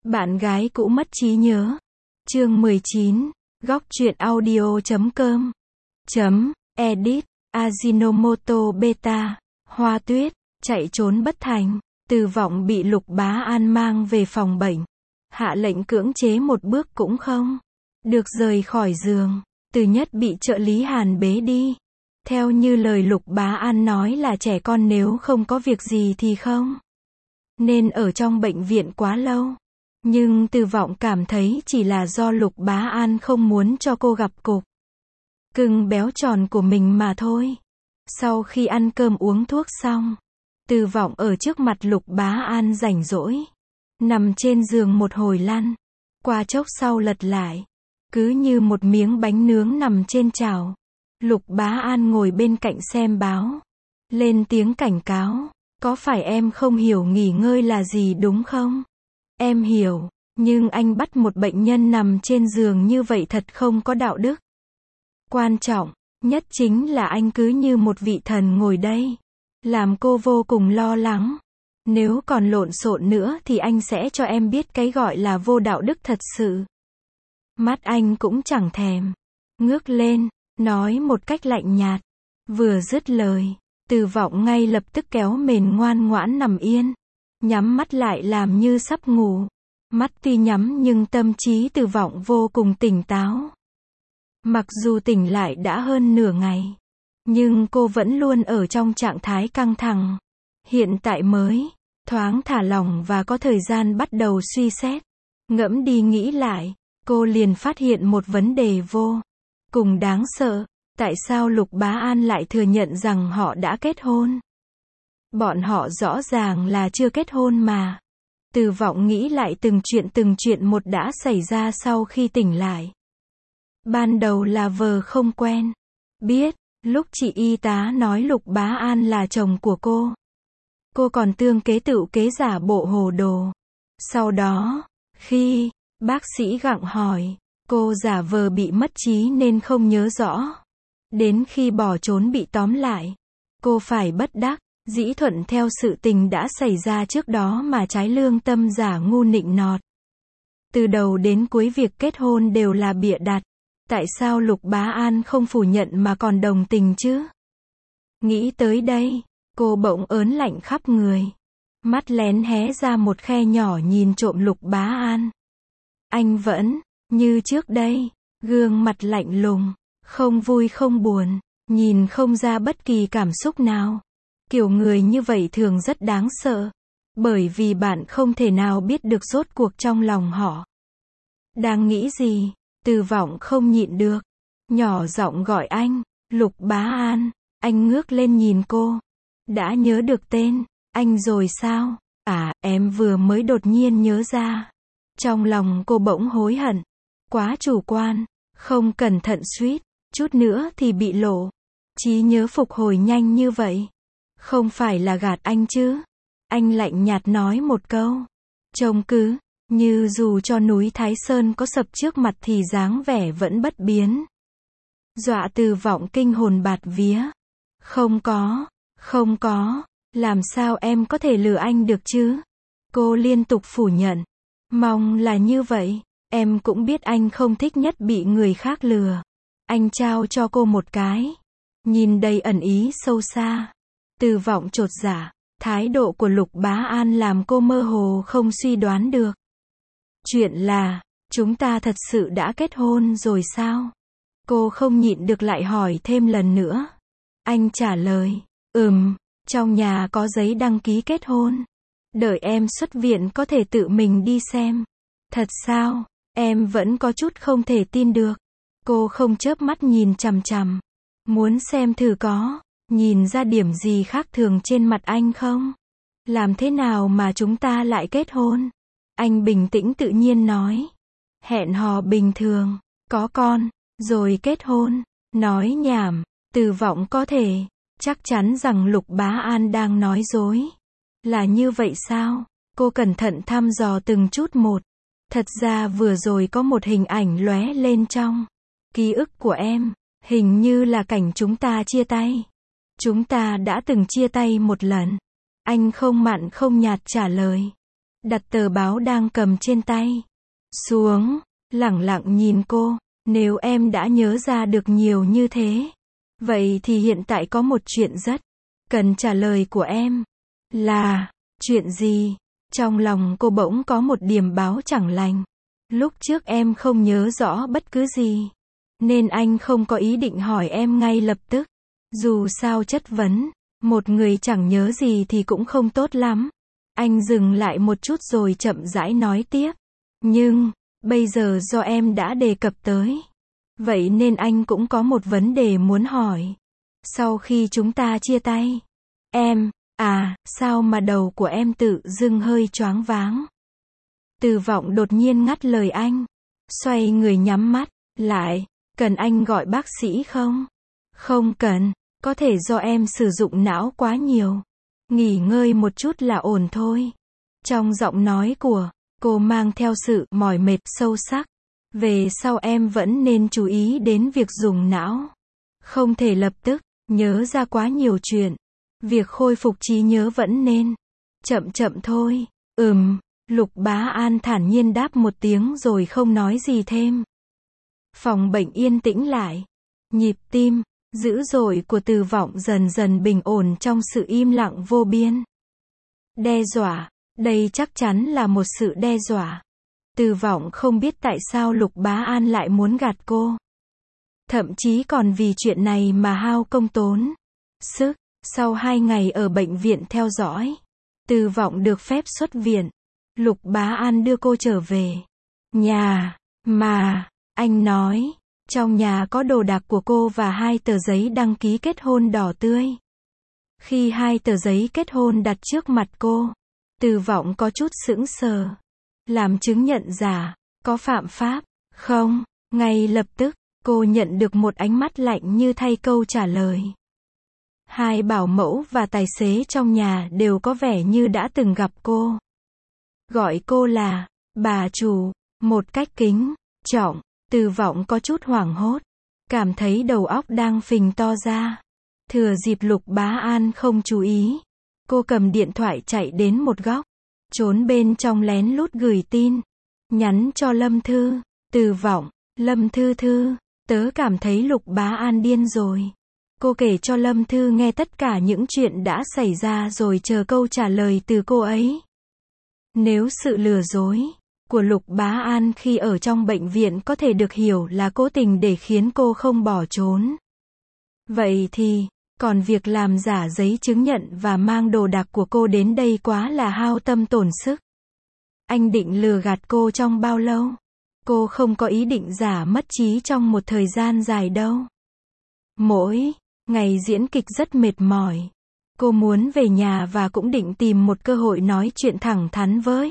Bạn gái cũ mất trí nhớ. Chương 19. Góc truyện audio.com. Edit. Ajinomoto Beta. Hoa Tuyết. Chạy trốn bất thành. Từ Vọng bị Lục Bá An mang về phòng bệnh. Hạ lệnh cưỡng chế một bước cũng không được rời khỏi giường. Từ Nhất bị trợ lý Hàn bế đi. Theo như lời Lục Bá An nói là trẻ con nếu không có việc gì thì không nên ở trong bệnh viện quá lâu. Nhưng Từ Vọng cảm thấy chỉ là do Lục Bá An không muốn cho cô gặp cục cưng béo tròn của mình mà thôi. Sau khi ăn cơm uống thuốc xong, Từ Vọng ở trước mặt Lục Bá An rảnh rỗi, nằm trên giường một hồi lăn, qua chốc sau lật lại, cứ như một miếng bánh nướng nằm trên chảo. Lục Bá An ngồi bên cạnh xem báo, lên tiếng cảnh cáo, có phải em không hiểu nghỉ ngơi là gì đúng không? Em hiểu, nhưng anh bắt một bệnh nhân nằm trên giường như vậy thật không có đạo đức. Quan trọng nhất chính là anh cứ như một vị thần ngồi đây, làm cô vô cùng lo lắng. Nếu còn lộn xộn nữa thì anh sẽ cho em biết cái gọi là vô đạo đức thật sự. Mắt anh cũng chẳng thèm ngước lên, nói một cách lạnh nhạt. Vừa dứt lời, Từ Vọng ngay lập tức kéo mền ngoan ngoãn nằm yên, nhắm mắt lại làm như sắp ngủ. Mắt tuy nhắm nhưng tâm trí Từ Vọng vô cùng tỉnh táo. Mặc dù tỉnh lại đã hơn nửa ngày, nhưng cô vẫn luôn ở trong trạng thái căng thẳng. Hiện tại mới thoáng thả lỏng và có thời gian bắt đầu suy xét. Ngẫm đi nghĩ lại, cô liền phát hiện một vấn đề vô cùng đáng sợ. Tại sao Lục Bá An lại thừa nhận rằng họ đã kết hôn? Bọn họ rõ ràng là chưa kết hôn mà. Từ Vọng nghĩ lại từng chuyện một đã xảy ra sau khi tỉnh lại. Ban đầu là vờ không quen biết, lúc chị y tá nói Lục Bá An là chồng của cô còn tương kế tựu kế giả bộ hồ đồ. Sau đó, khi bác sĩ gặng hỏi, cô giả vờ bị mất trí nên không nhớ rõ. Đến khi bỏ trốn bị tóm lại, cô phải bất đắc dĩ thuận theo sự tình đã xảy ra trước đó mà trái lương tâm giả ngu nịnh nọt. Từ đầu đến cuối việc kết hôn đều là bịa đặt. Tại sao Lục Bá An không phủ nhận mà còn đồng tình chứ? Nghĩ tới đây, cô bỗng ớn lạnh khắp người. Mắt lén hé ra một khe nhỏ nhìn trộm Lục Bá An. Anh vẫn như trước đây, gương mặt lạnh lùng, không vui không buồn, nhìn không ra bất kỳ cảm xúc nào. Kiểu người như vậy thường rất đáng sợ, bởi vì bạn không thể nào biết được rốt cuộc trong lòng họ đang nghĩ gì. Từ Vọng không nhịn được, nhỏ giọng gọi anh, Lục Bá An. Anh ngước lên nhìn cô. Đã nhớ được tên anh rồi sao? À, em vừa mới đột nhiên nhớ ra. Trong lòng cô bỗng hối hận. Quá chủ quan, không cẩn thận suýt chút nữa thì bị lộ. Trí nhớ phục hồi nhanh như vậy. Không phải là gạt anh chứ? Anh lạnh nhạt nói một câu. Trông cứ như dù cho núi Thái Sơn có sập trước mặt thì dáng vẻ vẫn bất biến. Dọa Từ Vọng kinh hồn bạt vía. Không có, làm sao em có thể lừa anh được chứ? Cô liên tục phủ nhận. Mong là như vậy, em cũng biết anh không thích nhất bị người khác lừa. Anh trao cho cô một cái nhìn đầy ẩn ý sâu xa. Từ Vọng chột dạ, thái độ của Lục Bá An làm cô mơ hồ không suy đoán được. Chuyện là, chúng ta thật sự đã kết hôn rồi sao? Cô không nhịn được lại hỏi thêm lần nữa. Anh trả lời, trong nhà có giấy đăng ký kết hôn. Đợi em xuất viện có thể tự mình đi xem. Thật sao? Em vẫn có chút không thể tin được. Cô không chớp mắt nhìn chằm chằm. Muốn xem thử có nhìn ra điểm gì khác thường trên mặt anh không? Làm thế nào mà chúng ta lại kết hôn? Anh bình tĩnh tự nhiên nói. Hẹn hò bình thường, có con, rồi kết hôn. Nói nhảm. Từ Vọng có thể chắc chắn rằng Lục Bá An đang nói dối. Là như vậy sao? Cô cẩn thận thăm dò từng chút một. Thật ra vừa rồi có một hình ảnh lóe lên trong ký ức của em. Hình như là cảnh chúng ta chia tay. Chúng ta đã từng chia tay một lần. Anh không mặn không nhạt trả lời. đặt tờ báo đang cầm trên tay xuống, lẳng lặng nhìn cô. Nếu em đã nhớ ra được nhiều như thế, vậy thì hiện tại có một chuyện rất cần trả lời của em. Là, chuyện gì? Trong lòng cô bỗng có một điềm báo chẳng lành. Lúc trước em không nhớ rõ bất cứ gì, nên anh không có ý định hỏi em ngay lập tức. Dù sao chất vấn một người chẳng nhớ gì thì cũng không tốt lắm. Anh dừng lại một chút rồi chậm rãi nói tiếp. Nhưng, bây giờ do em đã đề cập tới, vậy nên anh cũng có một vấn đề muốn hỏi. Sau khi chúng ta chia tay, sao mà đầu của em tự dưng hơi choáng váng. Từ Vọng đột nhiên ngắt lời anh, xoay người nhắm mắt lại. Cần anh gọi bác sĩ không? Không cần, có thể do em sử dụng não quá nhiều. Nghỉ ngơi một chút là ổn thôi. Trong giọng nói của cô mang theo sự mỏi mệt sâu sắc. Về sau em vẫn nên chú ý đến việc dùng não. Không thể lập tức nhớ ra quá nhiều chuyện. Việc khôi phục trí nhớ vẫn nên chậm chậm thôi. Lục Bá An thản nhiên đáp một tiếng rồi không nói gì thêm. Phòng bệnh yên tĩnh lại. Nhịp tim dữ dội của Từ Vọng dần dần bình ổn trong sự im lặng vô biên. Đe dọa, đây chắc chắn là một sự đe dọa. Từ Vọng không biết tại sao Lục Bá An lại muốn gạt cô. Thậm chí còn vì chuyện này mà hao công tốn sức. Sau 2 ngày ở bệnh viện theo dõi, Từ Vọng được phép xuất viện. Lục Bá An đưa cô trở về nhà, mà anh nói, trong nhà có đồ đạc của cô và 2 tờ giấy đăng ký kết hôn đỏ tươi. Khi 2 tờ giấy kết hôn đặt trước mặt cô, Từ Vọng có chút sững sờ. Làm chứng nhận giả, có phạm pháp không? Ngay lập tức, cô nhận được một ánh mắt lạnh như thay câu trả lời. 2 bảo mẫu và tài xế trong nhà đều có vẻ như đã từng gặp cô. Gọi cô là bà chủ, một cách kính trọng. Từ Vọng có chút hoảng hốt, cảm thấy đầu óc đang phình to ra. Thừa dịp Lục Bá An không chú ý, cô cầm điện thoại chạy đến một góc, trốn bên trong lén lút gửi tin, nhắn cho Lâm Thư. Từ Vọng, Lâm Thư Thư, tớ cảm thấy Lục Bá An điên rồi. Cô kể cho Lâm Thư nghe tất cả những chuyện đã xảy ra rồi chờ câu trả lời từ cô ấy. Nếu sự lừa dối của Lục Bá An khi ở trong bệnh viện có thể được hiểu là cố tình để khiến cô không bỏ trốn, vậy thì, còn việc làm giả giấy chứng nhận và mang đồ đạc của cô đến đây quá là hao tâm tổn sức. Anh định lừa gạt cô trong bao lâu? Cô không có ý định giả mất trí trong một thời gian dài đâu. Mỗi ngày diễn kịch rất mệt mỏi. Cô muốn về nhà và cũng định tìm một cơ hội nói chuyện thẳng thắn với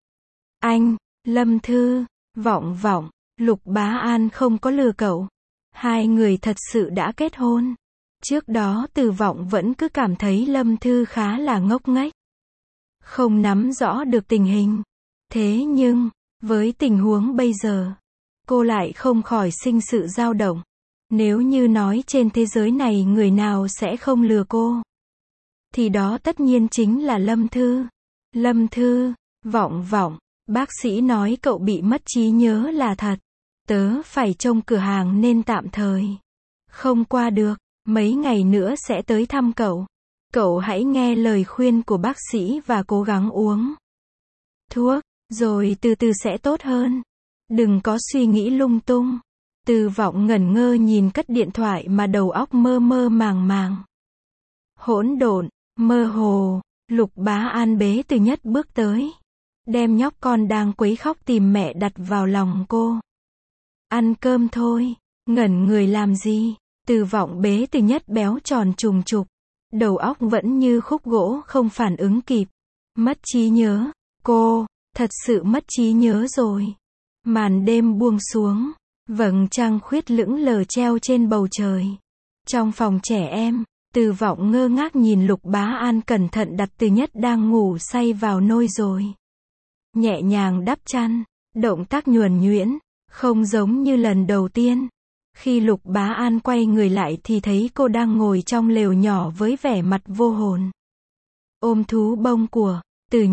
anh. Lâm Thư, Vọng, Lục Bá An không có lừa cậu. 2 người thật sự đã kết hôn. Trước đó Từ Vọng vẫn cứ cảm thấy Lâm Thư khá là ngốc nghếch, không nắm rõ được tình hình. Thế nhưng, với tình huống bây giờ, cô lại không khỏi sinh sự dao động. Nếu như nói trên thế giới này người nào sẽ không lừa cô, thì đó tất nhiên chính là Lâm Thư. Lâm Thư, Vọng, bác sĩ nói cậu bị mất trí nhớ là thật. Tớ phải trông cửa hàng nên tạm thời không qua được. Mấy ngày nữa sẽ tới thăm cậu. Cậu hãy nghe lời khuyên của bác sĩ và cố gắng uống thuốc, rồi từ từ sẽ tốt hơn. Đừng có suy nghĩ lung tung. Từ Vọng ngẩn ngơ nhìn cất điện thoại mà đầu óc mơ mơ màng màng. Hỗn độn, mơ hồ. Lục Bá An bế Từ Nhất bước tới, đem nhóc con đang quấy khóc tìm mẹ đặt vào lòng cô. Ăn cơm thôi. Ngẩn người làm gì? Từ Vọng bế Từ Nhất béo tròn trùng trục, đầu óc vẫn như khúc gỗ không phản ứng kịp. Mất trí nhớ, cô, thật sự mất trí nhớ rồi. Màn đêm buông xuống, vầng trăng khuyết lững lờ treo trên bầu trời. Trong phòng trẻ em, Từ Vọng ngơ ngác nhìn Lục Bá An cẩn thận đặt Từ Nhất đang ngủ say vào nôi rồi. Nhẹ nhàng đắp chăn, động tác nhuần nhuyễn, không giống như lần đầu tiên. Khi Lục Bá An quay người lại thì thấy cô đang ngồi trong lều nhỏ với vẻ mặt vô hồn. Ôm thú bông của Từ Nhất,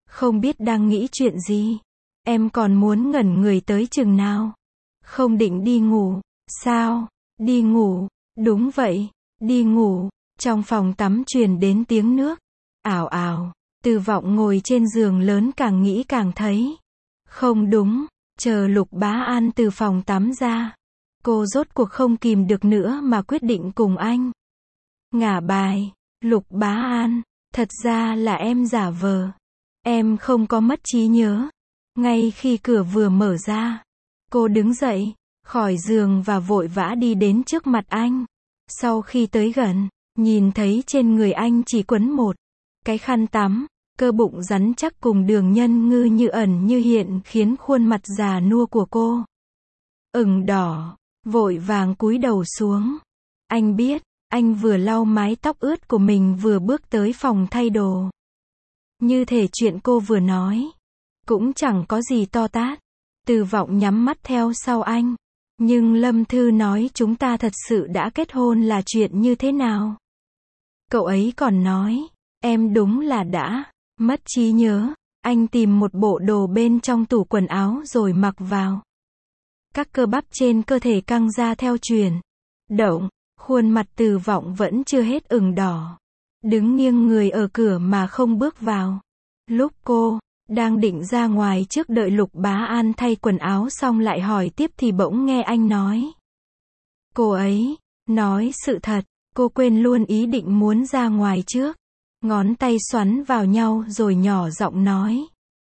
Không biết đang nghĩ chuyện gì. Em còn muốn ngẩn người tới chừng nào? Không định đi ngủ, sao? Đi ngủ, đúng vậy, đi ngủ. Trong phòng tắm truyền đến tiếng nước. Ào ào, Từ Vọng ngồi trên giường lớn càng nghĩ càng thấy. Không đúng, chờ Lục Bá An từ phòng tắm ra. Cô rốt cuộc không kìm được nữa mà quyết định cùng anh ngả bài. Lục Bá An, thật ra là em giả vờ. Em không có mất trí nhớ. Ngay khi cửa vừa mở ra, cô đứng dậy, khỏi giường và vội vã đi đến trước mặt anh. Sau khi tới gần, nhìn thấy trên người anh chỉ quấn một cái khăn tắm, cơ bụng rắn chắc cùng đường nhân ngư như ẩn như hiện khiến khuôn mặt già nua của cô ửng đỏ, vội vàng cúi đầu xuống. Anh biết, anh vừa lau mái tóc ướt của mình vừa bước tới phòng thay đồ. Như thể chuyện cô vừa nói cũng chẳng có gì to tát. Từ Vọng nhắm mắt theo sau anh. Nhưng Lâm Thư nói chúng ta thật sự đã kết hôn là chuyện như thế nào? Cậu ấy còn nói, em đúng là đã mất trí nhớ. Anh tìm một bộ đồ bên trong tủ quần áo rồi mặc vào. Các cơ bắp trên cơ thể căng ra theo chuyển động. Khuôn mặt Từ Vọng vẫn chưa hết ửng đỏ. Đứng nghiêng người ở cửa mà không bước vào. Lúc cô đang định ra ngoài trước đợi Lục Bá An thay quần áo xong lại hỏi tiếp thì bỗng nghe anh nói. Cô ấy nói sự thật, cô quên luôn ý định muốn ra ngoài trước. Ngón tay xoắn vào nhau rồi nhỏ giọng nói.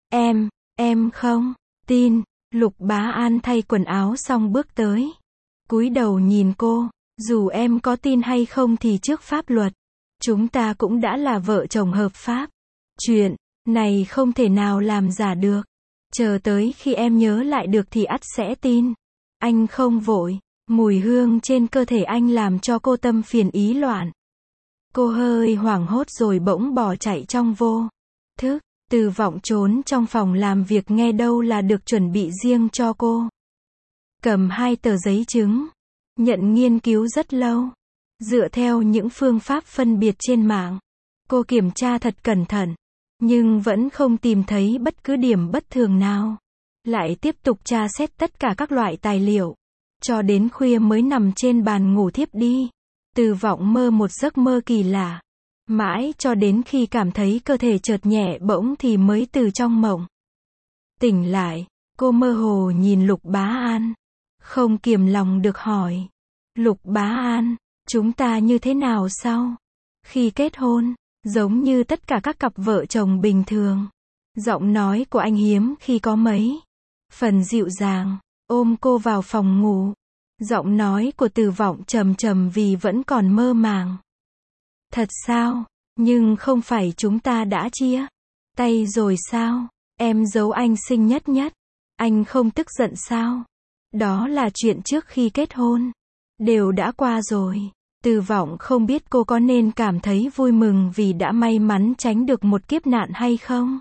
Em không tin. Lục Bá An thay quần áo xong bước tới. Cúi đầu nhìn cô, dù em có tin hay không thì trước pháp luật, chúng ta cũng đã là vợ chồng hợp pháp. Chuyện này không thể nào làm giả được. Chờ tới khi em nhớ lại được thì ắt sẽ tin. Anh không vội. Mùi hương trên cơ thể anh làm cho cô tâm phiền ý loạn. Cô hơi hoảng hốt rồi bỗng bỏ chạy trong vô thức. Từ Vọng trốn trong phòng làm việc nghe đâu là được chuẩn bị riêng cho cô. Cầm 2 tờ giấy chứng. Nhận nghiên cứu rất lâu. Dựa theo những phương pháp phân biệt trên mạng. Cô kiểm tra thật cẩn thận. Nhưng vẫn không tìm thấy bất cứ điểm bất thường nào. Lại tiếp tục tra xét tất cả các loại tài liệu. Cho đến khuya mới nằm trên bàn ngủ thiếp đi. Từ Vọng mơ một giấc mơ kỳ lạ. Mãi cho đến khi cảm thấy cơ thể chợt nhẹ bỗng thì mới từ trong mộng tỉnh lại. Cô mơ hồ nhìn Lục Bá An. Không kiềm lòng được hỏi. Lục Bá An, chúng ta như thế nào sau khi kết hôn? Giống như tất cả các cặp vợ chồng bình thường. Giọng nói của anh hiếm khi có mấy phần dịu dàng, ôm cô vào phòng ngủ. Giọng nói của Từ Vọng trầm trầm vì vẫn còn mơ màng. Thật sao? Nhưng không phải chúng ta đã chia tay rồi sao? Em giấu anh sinh nhất. Anh không tức giận sao? Đó là chuyện trước khi kết hôn. Đều đã qua rồi. Từ Vọng không biết cô có nên cảm thấy vui mừng vì đã may mắn tránh được một kiếp nạn hay không?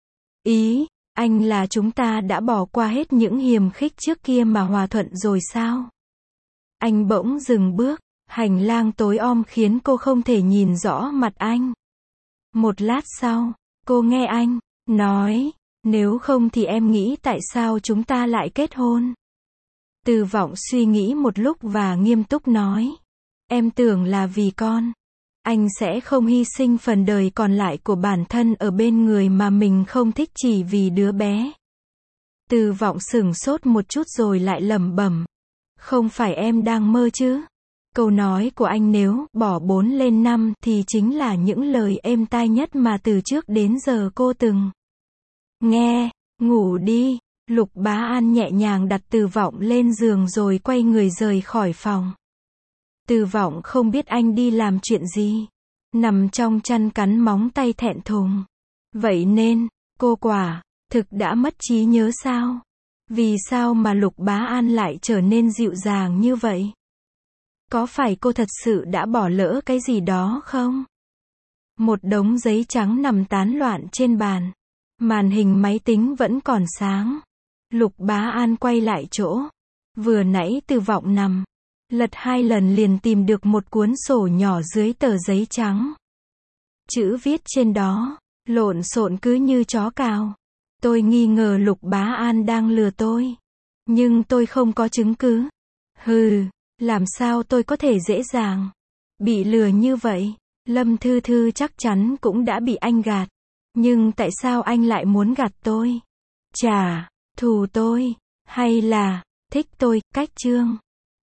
Ý anh là chúng ta đã bỏ qua hết những hiềm khích trước kia mà hòa thuận rồi sao? Anh bỗng dừng bước. Hành lang tối om khiến cô không thể nhìn rõ mặt anh. Một lát sau, cô nghe anh nói, nếu không thì em nghĩ tại sao chúng ta lại kết hôn? Từ Vọng suy nghĩ một lúc và nghiêm túc nói, em tưởng là vì con. Anh sẽ không hy sinh phần đời còn lại của bản thân ở bên người mà mình không thích chỉ vì đứa bé. Từ Vọng sửng sốt một chút rồi lại lẩm bẩm, không phải em đang mơ chứ? Câu nói của anh nếu bỏ 4 lên 5 thì chính là những lời êm tai nhất mà từ trước đến giờ cô từng nghe. Ngủ đi. Lục Bá An nhẹ nhàng đặt Từ Vọng lên giường rồi quay người rời khỏi phòng. Từ Vọng không biết anh đi làm chuyện gì. Nằm trong chăn cắn móng tay thẹn thùng. Vậy nên, cô quả thực đã mất trí nhớ sao? Vì sao mà Lục Bá An lại trở nên dịu dàng như vậy? Có phải cô thật sự đã bỏ lỡ cái gì đó không? Một đống giấy trắng nằm tán loạn trên bàn. Màn hình máy tính vẫn còn sáng. Lục Bá An quay lại chỗ vừa nãy Từ Vọng nằm. Lật 2 lần liền tìm được một cuốn sổ nhỏ dưới tờ giấy trắng. Chữ viết trên đó Lộn xộn cứ như chó cào. Tôi nghi ngờ Lục Bá An đang lừa tôi. Nhưng tôi không có chứng cứ. Hừ, làm sao tôi có thể dễ dàng bị lừa như vậy? Lâm Thư Thư chắc chắn cũng đã bị anh gạt. Nhưng tại sao anh lại muốn gạt tôi? Trả thù tôi, hay là thích tôi? Cách chương